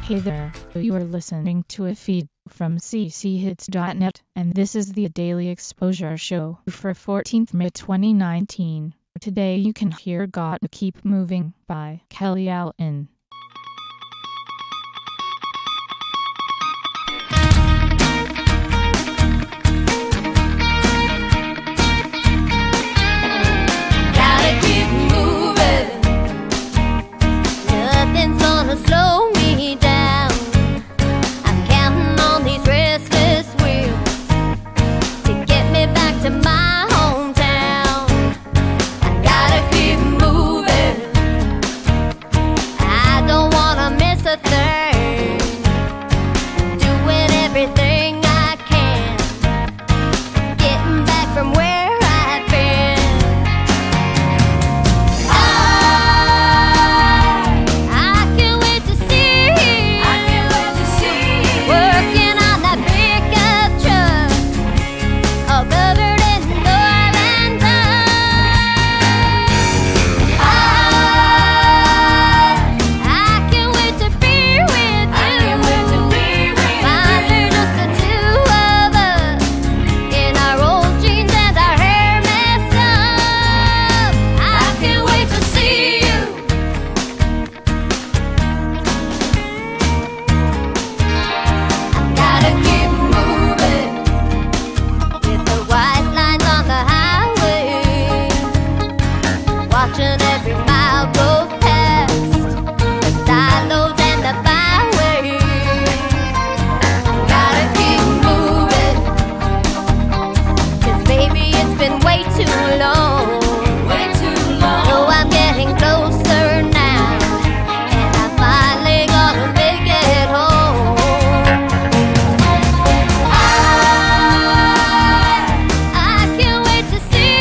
Hey there, you are listening to a feed from cchits.net, and this is the Daily Exposure Show for 14th May 2019. Today you can hear Gotta Keep Moving by Kelly Allen. Slow me down. I'm counting on these restless wheels to get me back to my hometown. I gotta keep moving. I don't wanna miss a thing. Doing everything I can, getting back from where I've been. Every mile go past the silos and the byways. Gotta keep moving, 'cause baby it's been way too long. So I'm getting closer now, and I'm finally gonna make it home. I can't wait to see.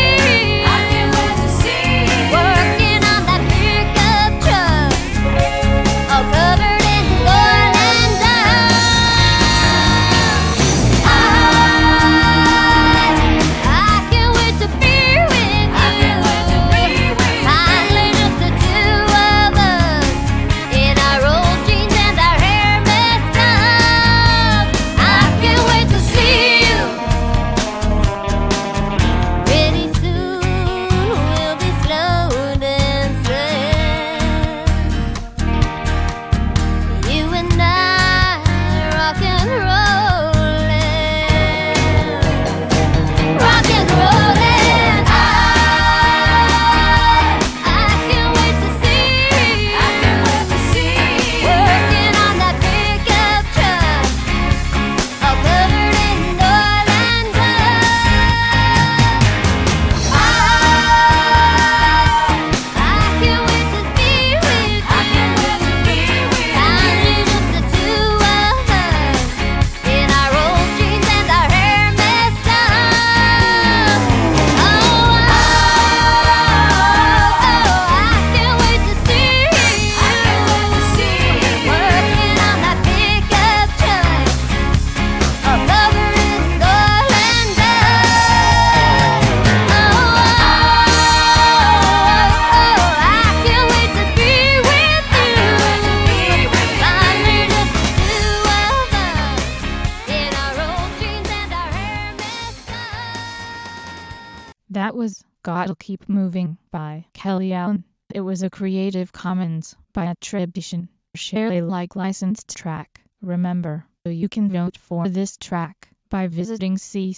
That was Gotta Keep Moving by Kelly Allen. It was a Creative Commons by attribution, share Alike licensed track. Remember, you can vote for this track by visiting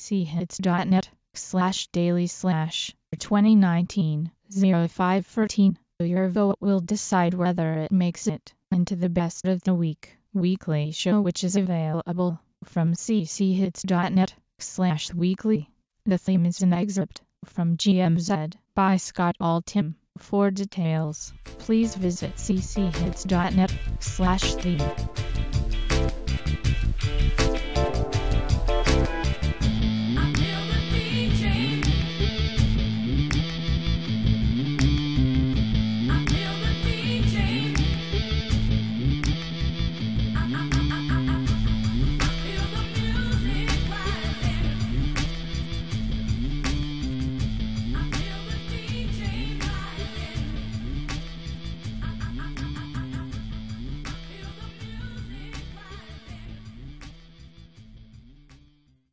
cchits.net/daily/2019-0514. Your vote will decide whether it makes it into the Best of the Week weekly show, which is available from cchits.net/weekly. The theme is an excerpt from GMZ by Scott Altham. For details, please visit cchits.net/theme.